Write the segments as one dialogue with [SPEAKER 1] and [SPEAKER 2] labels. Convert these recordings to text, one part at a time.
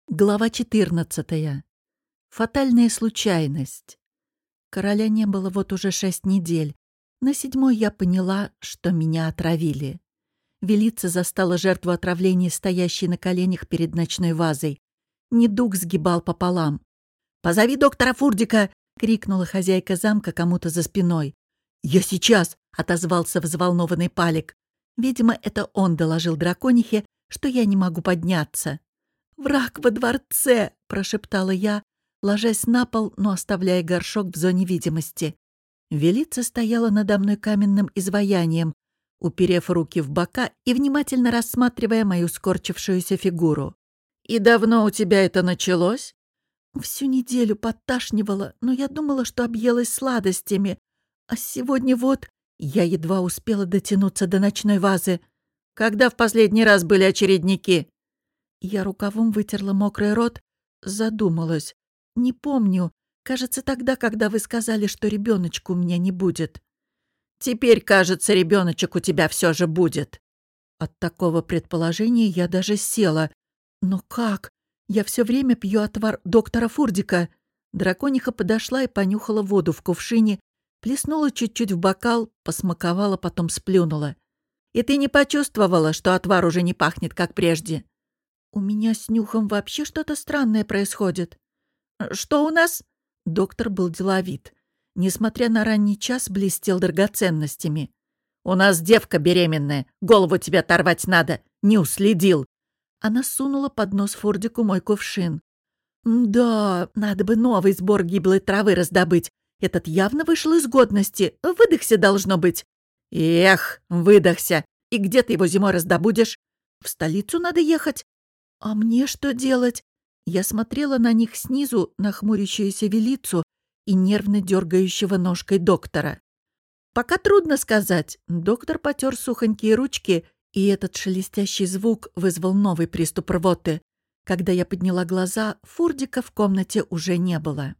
[SPEAKER 1] Глава 14. Фатальная случайность. Короля не было вот уже 6 недель. На 7-й я поняла, что меня отравили. Велица застала жертву отравления, стоящей на коленях перед ночной вазой. Недуг сгибал пополам. «Позови доктора Фурдика!» — крикнула хозяйка замка кому-то за спиной. «Я сейчас!» — отозвался взволнованный Палик. Видимо, это он доложил драконихе, что я не могу подняться. «Враг во дворце!» — прошептала я, ложась на пол, но оставляя горшок в зоне видимости. Велица стояла надо мной каменным изваянием, уперев руки в бока и внимательно рассматривая мою скорчившуюся фигуру. «И давно у тебя это началось?» «Всю неделю подташнивала, но я думала, что объелась сладостями. А сегодня вот...» Я едва успела дотянуться до ночной вазы.
[SPEAKER 2] «Когда в последний раз были очередники?»
[SPEAKER 1] Я рукавом вытерла мокрый рот, задумалась. Не помню. Кажется, тогда, когда вы сказали, что ребеночка у меня не будет.
[SPEAKER 2] «Теперь, кажется, ребеночек у тебя все же будет».
[SPEAKER 1] От такого предположения я даже села. Но как? Я все время пью отвар доктора Фурдика. Дракониха подошла и понюхала воду в кувшине, плеснула чуть-чуть в бокал, посмаковала, потом сплюнула.
[SPEAKER 2] «И ты не почувствовала, что отвар уже не пахнет, как прежде?»
[SPEAKER 1] «У меня с нюхом вообще что-то странное происходит».
[SPEAKER 2] «Что у нас?»
[SPEAKER 1] Доктор был деловит. Несмотря на ранний час, блестел драгоценностями.
[SPEAKER 2] «У нас девка беременная. Голову тебе оторвать надо. Не уследил».
[SPEAKER 1] Она сунула под нос Фурдику мой кувшин. «Да, надо бы новый сбор гиблой травы раздобыть. Этот явно вышел из годности. Выдохся, должно быть».
[SPEAKER 2] «Эх, выдохся. И где ты его зимой раздобудешь?»
[SPEAKER 1] «В столицу надо ехать». «А мне что делать?» Я смотрела на них снизу, на хмурящуюся Велицу и нервно дергающего ножкой доктора. «Пока трудно сказать». Доктор потер сухонькие ручки, и этот шелестящий звук вызвал новый приступ рвоты. Когда я подняла глаза, Фурдика в комнате уже не было.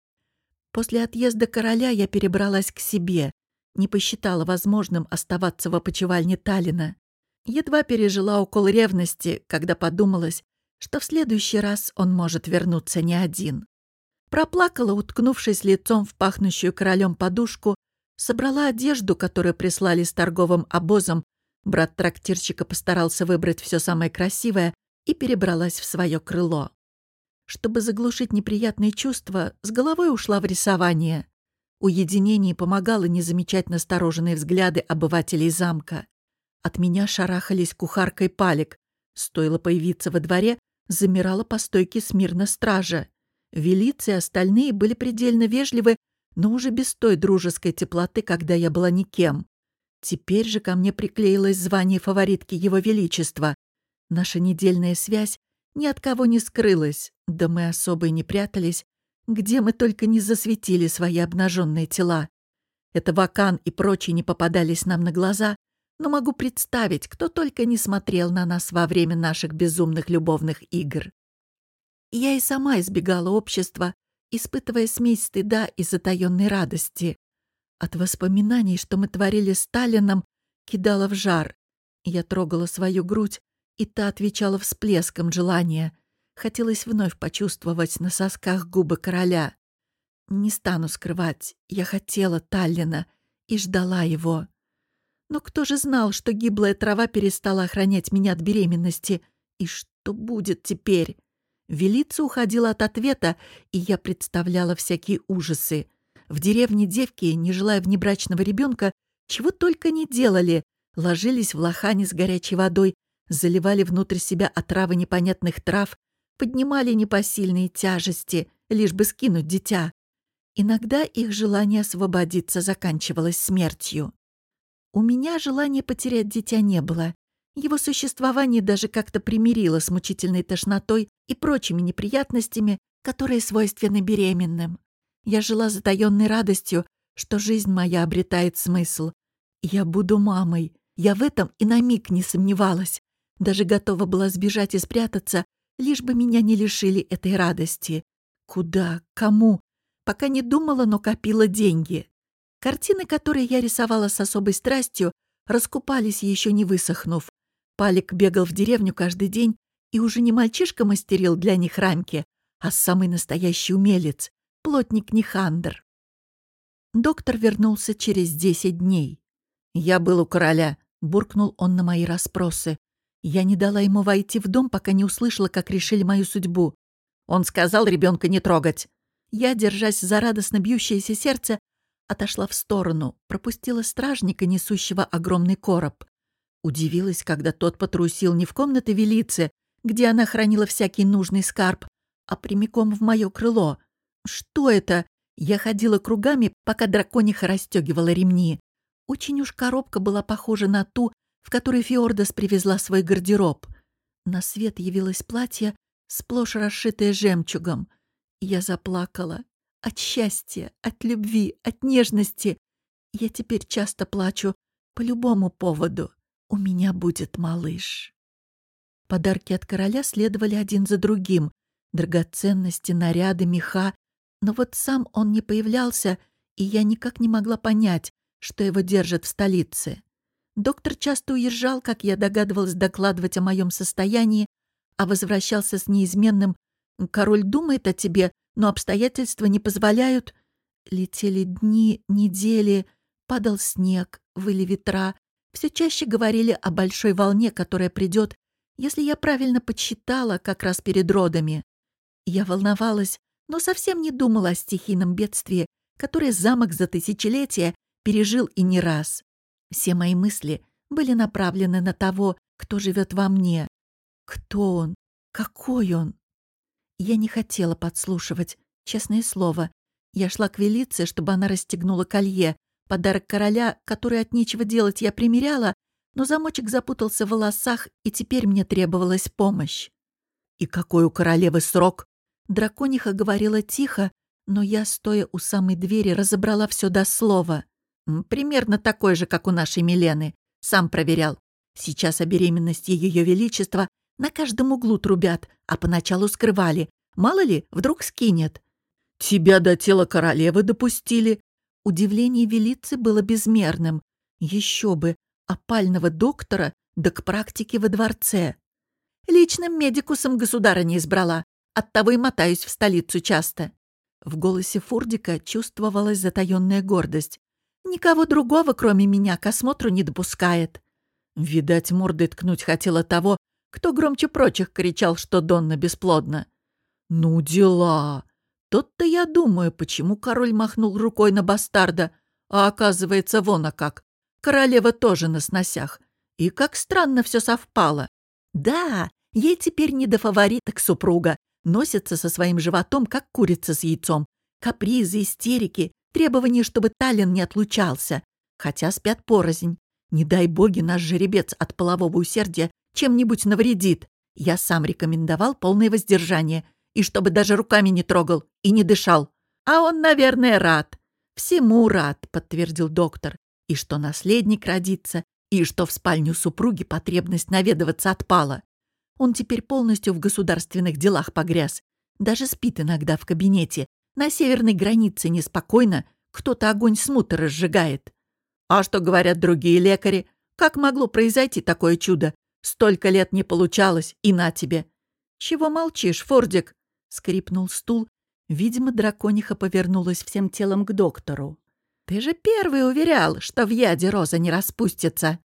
[SPEAKER 1] После отъезда короля я перебралась к себе, не посчитала возможным оставаться в опочивальне Таллина. Едва пережила укол ревности, когда подумалось, что в следующий раз он может вернуться не один. Проплакала, уткнувшись лицом в пахнущую королем подушку, собрала одежду, которую прислали с торговым обозом, брат трактирщика постарался выбрать все самое красивое, и перебралась в свое крыло. Чтобы заглушить неприятные чувства, с головой ушла в рисование. Уединение помогало не замечать настороженные взгляды обывателей замка. От меня шарахались кухарка и Палик. Стоило появиться во дворе, замирала по стойке смирно стража. Велица и остальные были предельно вежливы, но уже без той дружеской теплоты, когда я была никем. Теперь же ко мне приклеилось звание фаворитки Его Величества. Наша недельная связь ни от кого не скрылась, да мы особо и не прятались, где мы только не засветили свои обнаженные тела. Это Вакан и прочие не попадались нам на глаза, но могу представить, кто только не смотрел на нас во время наших безумных любовных игр. Я и сама избегала общества, испытывая смесь стыда и затаённой радости. От воспоминаний, что мы творили с Таллином, кидала в жар. Я трогала свою грудь, и та отвечала всплеском желания. Хотелось вновь почувствовать на сосках губы короля. Не стану скрывать, я хотела Таллина и ждала его. Но кто же знал, что гиблая трава перестала охранять меня от беременности? И что будет теперь? Велица уходила от ответа, и я представляла всякие ужасы. В деревне девки, не желая внебрачного ребенка, чего только не делали. Ложились в лохани с горячей водой, заливали внутрь себя отравы непонятных трав, поднимали непосильные тяжести, лишь бы скинуть дитя. Иногда их желание освободиться заканчивалось смертью. У меня желания потерять дитя не было. Его существование даже как-то примирило с мучительной тошнотой и прочими неприятностями, которые свойственны беременным. Я жила затаённой радостью, что жизнь моя обретает смысл. Я буду мамой. Я в этом и на миг не сомневалась. Даже готова была сбежать и спрятаться, лишь бы меня не лишили этой радости. Куда? Кому? Пока не думала, но копила деньги. Картины, которые я рисовала с особой страстью, раскупались, еще не высохнув. Палик бегал в деревню каждый день И уже не мальчишка мастерил для них рамки, а самый настоящий умелец, плотник Нихандр. Доктор вернулся через 10 дней. «Я был у короля», — буркнул он на мои расспросы. Я не дала ему войти в дом, пока не услышала, как решили мою судьбу. Он сказал ребенка не трогать. Я, держась за радостно бьющееся сердце, отошла в сторону, пропустила стражника, несущего огромный короб. Удивилась, когда тот потрусил не в комнаты Велицы, где она хранила всякий нужный скарб, а прямиком в мое крыло. Что это? Я ходила кругами, пока дракониха расстегивала ремни. Очень уж коробка была похожа на ту, в которой Фиордас привезла свой гардероб. На свет явилось платье, сплошь расшитое жемчугом. Я заплакала. От счастья, от любви, от нежности. Я теперь часто плачу по любому поводу. У меня будет малыш. Подарки от короля следовали один за другим. Драгоценности, наряды, меха. Но вот сам он не появлялся, и я никак не могла понять, что его держат в столице. Доктор часто уезжал, как я догадывалась, докладывать о моем состоянии, а возвращался с неизменным «Король думает о тебе, но обстоятельства не позволяют». Летели дни, недели, падал снег, выли ветра. Все чаще говорили о большой волне, которая придет, если я правильно подсчитала, как раз перед родами. Я волновалась, но совсем не думала о стихийном бедствии, которое замок за тысячелетия пережил и не раз. Все мои мысли были направлены на того, кто живет во мне. Кто он? Какой он? Я не хотела подслушивать, честное слово. Я шла к Велице, чтобы она расстегнула колье, подарок короля, который от нечего делать я примеряла, но замочек запутался в волосах, и теперь мне требовалась помощь. «И какой у королевы срок?» Дракониха говорила тихо, но я, стоя у самой двери, разобрала все до слова. «Примерно такой же, как у нашей Милены. Сам проверял. Сейчас о беременности Ее Величества на каждом углу трубят, а поначалу скрывали. Мало ли, вдруг скинет». «Тебя до тела королевы допустили?» Удивление Велицы было безмерным. Еще бы, опального доктора, да к практике во дворце. «Личным медикусом государыня избрала. Оттого и мотаюсь в столицу часто». В голосе Фурдика чувствовалась затаённая гордость. «Никого другого, кроме меня, к осмотру не допускает». Видать, мордой ткнуть хотела того, кто громче прочих кричал, что Донна бесплодна. «Ну дела! Тот-то я думаю, почему король махнул рукой на бастарда, а оказывается, вон а как. Королева тоже на сносях. И как странно все совпало. Да, ей теперь не до фавориток супруга. Носится со своим животом, как курица с яйцом. Капризы, истерики, требования, чтобы Таллин не отлучался. Хотя спят порознь. Не дай боги, наш жеребец от полового усердия чем-нибудь навредит. Я сам рекомендовал полное воздержание. И чтобы даже руками не трогал и не дышал. А он, наверное, рад. Всему рад, подтвердил доктор. И что наследник родится, и что в спальню супруги потребность наведываться отпала. Он теперь полностью в государственных делах погряз. Даже спит иногда в кабинете. На северной границе неспокойно. Кто-то огонь смуты разжигает. А что говорят другие лекари? Как могло произойти такое чудо? Столько лет не получалось, и на тебе. Чего молчишь, Фордик? Скрипнул стул. Видимо, дракониха повернулась всем телом к доктору. Ты же первый уверял, что в яде роза не распустится.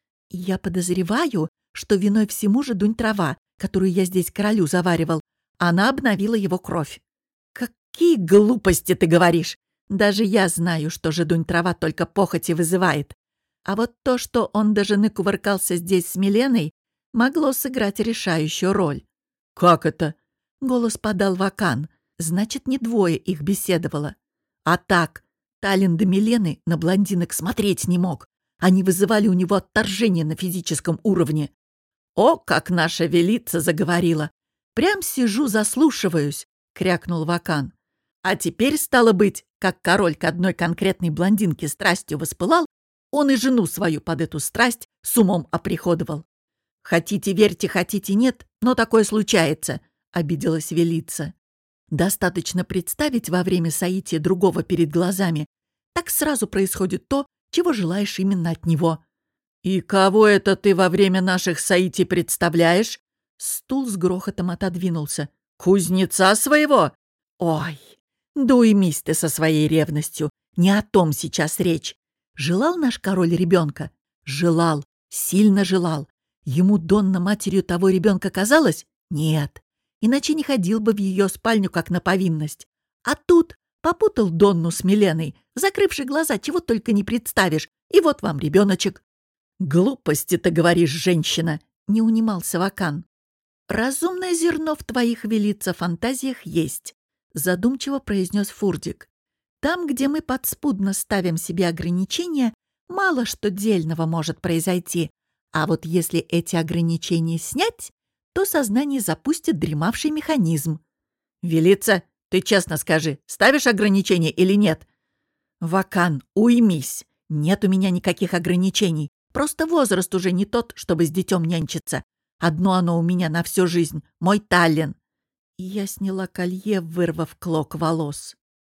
[SPEAKER 1] Я подозреваю, что виной всему же дунь трава, которую я здесь королю заваривал. Она обновила его кровь. Какие глупости ты говоришь! Даже я знаю, что жидунь трава только похоти вызывает. А вот то, что он до жены кувыркался здесь с Миленой, могло сыграть решающую роль. «Как это?» — голос подал Вакан. Значит, не двое их беседовало. А так, Таллин до Милены на блондинок смотреть не мог. Они вызывали у него отторжение на физическом уровне. «О, как наша Велица заговорила! Прям сижу, заслушиваюсь!» — крякнул Вакан. А теперь, стало быть, как король к одной конкретной блондинке страстью воспылал, он и жену свою под эту страсть с умом оприходовал. «Хотите верьте, хотите нет, но такое случается», — обиделась Велица. «Достаточно представить во время соития другого перед глазами. Так сразу происходит то, чего желаешь именно от него». «И кого это ты во время наших соитий представляешь?» Стул с грохотом отодвинулся. «Кузнеца своего? Ой, да уймись ты со своей ревностью. Не о том сейчас речь. Желал наш король ребенка? Желал, сильно желал. Ему Донна матерью того ребенка казалось? Нет. Иначе не ходил бы в ее спальню, как на повинность. А тут попутал Донну с Миленой, закрывши глаза, чего только не представишь. И вот вам ребеночек. «Глупости ты говоришь, женщина!» — не унимался Вакан. «Разумное зерно в твоих, велица, фантазиях есть», — задумчиво произнес Фурдик. «Там, где мы подспудно ставим себе ограничения, мало что дельного может произойти. А вот если эти ограничения снять, то сознание запустит дремавший механизм». «Велица, ты честно скажи, ставишь ограничения или нет?» «Вакан, уймись. Нет у меня никаких ограничений. Просто возраст уже не тот, чтобы с детем нянчиться. Одно оно у меня на всю жизнь — мой таллин». И я сняла колье, вырвав клок волос.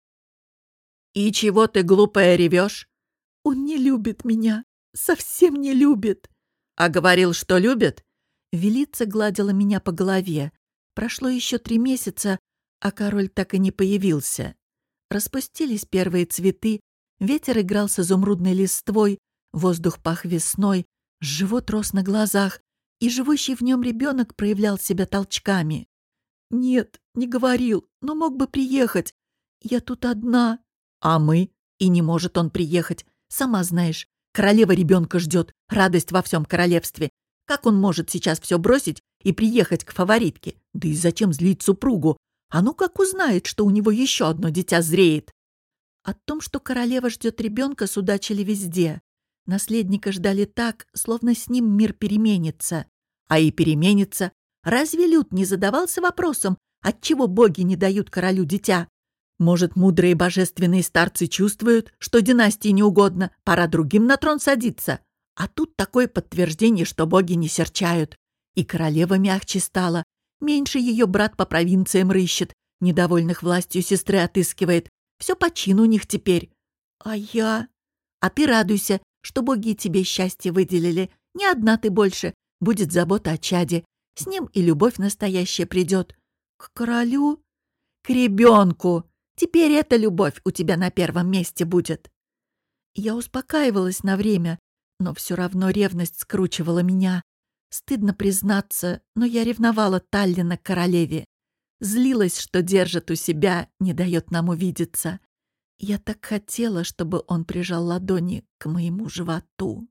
[SPEAKER 1] «И чего ты, глупая, ревешь?» «Он не любит меня. Совсем не любит». «А говорил, что любит?» Велица гладила меня по голове. Прошло еще 3 месяца, а король так и не появился. Распустились первые цветы, ветер играл с изумрудной листвой, воздух пах весной, живот рос на глазах, и живущий в нем ребенок проявлял себя толчками. «Нет, не говорил, но мог бы приехать. Я тут одна». «А мы?» И не может он приехать. Сама знаешь, королева ребенка ждет, радость во всем королевстве. Как он может сейчас все бросить и приехать к фаворитке? Да и зачем злить супругу? А ну как узнает, что у него еще одно дитя зреет?» О том, что королева ждет ребенка, судачили везде. Наследника ждали так, словно с ним мир переменится. А и переменится. Разве Люд не задавался вопросом, отчего боги не дают королю дитя? Может, мудрые божественные старцы чувствуют, что династии не угодно, пора другим на трон садиться? А тут такое подтверждение, что боги не серчают. И королева мягче стала. Меньше ее брат по провинциям рыщет, недовольных властью сестры отыскивает. Все по чину у них теперь. А я? А ты радуйся, что боги тебе счастье выделили. Не одна ты больше. Будет забота о чаде. С ним и любовь настоящая придет. К королю? К ребенку. Теперь эта любовь у тебя на первом месте будет. Я успокаивалась на время, но все равно ревность скручивала меня. Стыдно признаться, но я ревновала Таллина к королеве. Злилась, что держит у себя, не дает нам увидеться. Я так хотела, чтобы он прижал ладони к моему животу.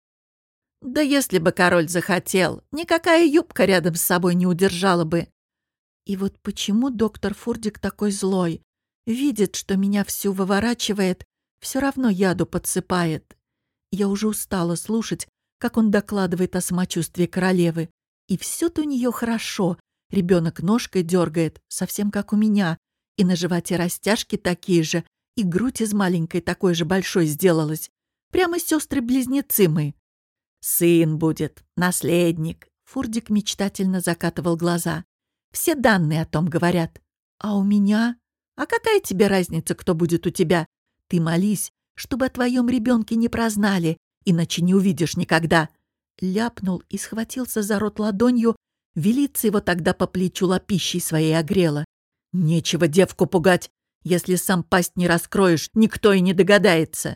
[SPEAKER 1] Да если бы король захотел, никакая юбка рядом с собой не удержала бы. И вот почему доктор Фурдик такой злой? Видит, что меня всю выворачивает, все равно яду подсыпает. Я уже устала слушать, как он докладывает о самочувствии королевы. И все-то у нее хорошо. Ребенок ножкой дергает, совсем как у меня. И на животе растяжки такие же, и грудь из маленькой такой же большой сделалась. Прямо сестры-близнецы мы. «Сын будет, наследник», — Фурдик мечтательно закатывал глаза. «Все данные о том говорят. А у меня? А какая тебе разница, кто будет у тебя? Ты молись, чтобы о твоем ребенке не прознали, иначе не увидишь никогда». Ляпнул и схватился за рот ладонью. Велица его тогда по плечу лапищей своей огрела. «Нечего девку пугать. Если сам пасть не раскроешь, никто и не догадается».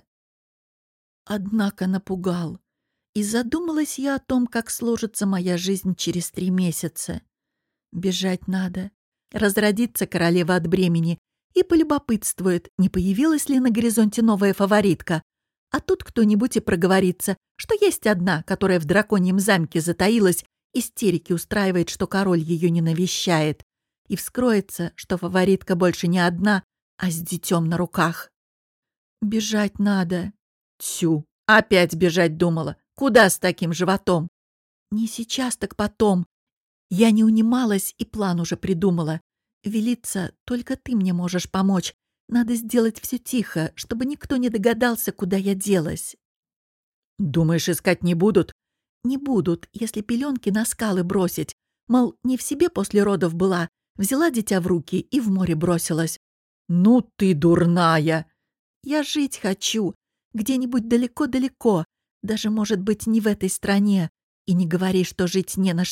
[SPEAKER 1] Однако напугал. И задумалась я о том, как сложится моя жизнь через 3 месяца. Бежать надо. Разродится королева от бремени и полюбопытствует, не появилась ли на горизонте новая фаворитка. А тут кто-нибудь и проговорится, что есть одна, которая в драконьем замке затаилась, истерики устраивает, что король ее не навещает. И вскроется, что фаворитка больше не одна, а с детем на руках. Бежать надо. Тю, опять бежать думала. Куда с таким животом? Не сейчас, так потом. Я не унималась и план уже придумала. Велица, только ты мне можешь помочь. Надо сделать все тихо, чтобы никто не догадался, куда я делась. Думаешь, искать не будут? Не будут, если пеленки на скалы бросить. Мол, не в себе после родов была. Взяла дитя в руки и в море бросилась. Ну ты дурная! Я жить хочу. Где-нибудь далеко-далеко. Даже, может быть, не в этой стране. И не говори, что жить не на что.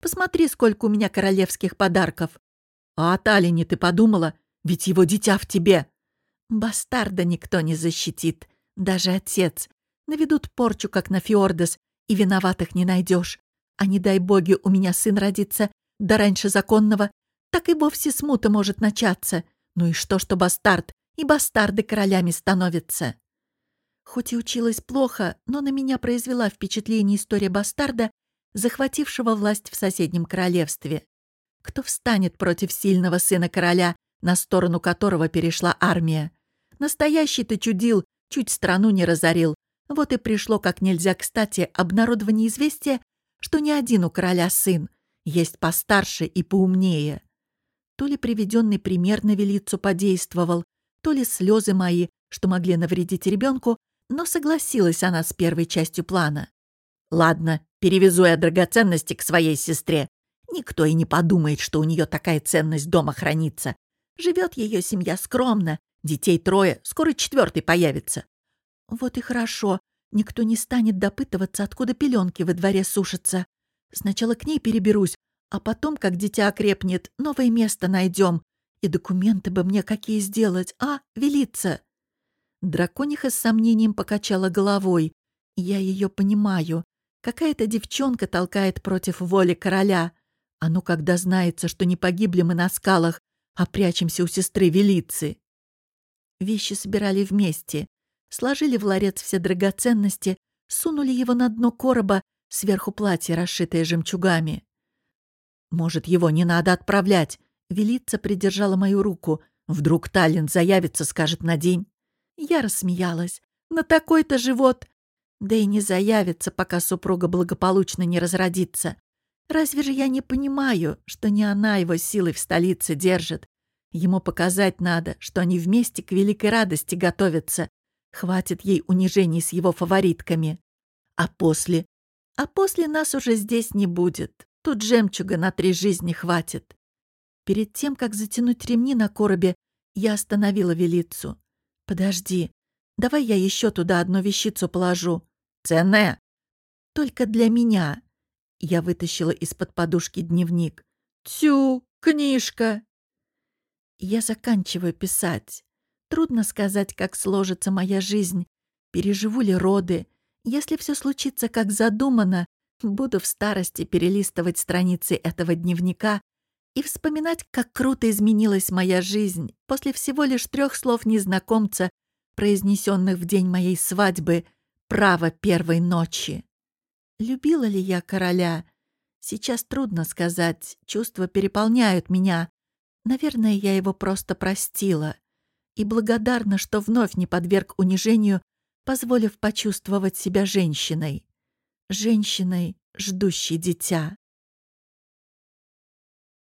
[SPEAKER 1] Посмотри, сколько у меня королевских подарков. А о Талине ты подумала? Ведь его дитя в тебе. Бастарда никто не защитит, даже отец. Наведут порчу, как на Фьордес, и виноватых не найдешь. А не дай боги, у меня сын родится, да раньше законного, так и вовсе смута может начаться. Ну и что бастард, и бастарды королями становятся. Хоть и училась плохо, но на меня произвела впечатление история бастарда, захватившего власть в соседнем королевстве. Кто встанет против сильного сына короля, на сторону которого перешла армия? Настоящий-то чудил, чуть страну не разорил. Вот и пришло как нельзя кстати обнародование известия, что ни один у короля сын, есть постарше и поумнее. То ли приведенный пример на Велицу подействовал, то ли слезы мои, что могли навредить ребенку, но согласилась она с первой частью плана. Ладно, перевезу я драгоценности к своей сестре. Никто и не подумает, что у нее такая ценность дома хранится. Живет ее семья скромно, детей 3, скоро 4 появится. Вот и хорошо, никто не станет допытываться, откуда пеленки во дворе сушатся. Сначала к ней переберусь, а потом, как дитя окрепнет, новое место найдем. И документы бы мне какие сделать, Велица?» Дракониха с сомнением покачала головой. «Я ее понимаю. Какая-то девчонка толкает против воли короля. А ну, когда знается, что не погибли мы на скалах, а прячемся у сестры Велицы». Вещи собирали вместе. Сложили в ларец все драгоценности, сунули его на дно короба, сверху платье, расшитое жемчугами. «Может, его не надо отправлять?» Велица придержала мою руку. «Вдруг Таллин заявится, скажет на день». Я рассмеялась. «На такой-то живот!» Да и не заявится, пока супруга благополучно не разродится. Разве же я не понимаю, что не она его силой в столице держит? Ему показать надо, что они вместе к великой радости готовятся. Хватит ей унижений с его фаворитками. А после? А после нас уже здесь не будет. Тут жемчуга на 3 жизни хватит. Перед тем, как затянуть ремни на коробе, я остановила Велицу. «Подожди, давай я еще туда одну вещицу положу. Ценная?» «Только для меня». Я вытащила из-под подушки дневник. «Тю, книжка!» Я заканчиваю писать. Трудно сказать, как сложится моя жизнь. Переживу ли роды? Если все случится, как задумано, буду в старости перелистывать страницы этого дневника и вспоминать, как круто изменилась моя жизнь после всего лишь 3 слов незнакомца, произнесенных в день моей свадьбы, право первой ночи. Любила ли я короля? Сейчас трудно сказать, чувства переполняют меня. Наверное, я его просто простила и благодарна, что вновь не подверг унижению, позволив почувствовать себя женщиной. Женщиной, ждущей дитя.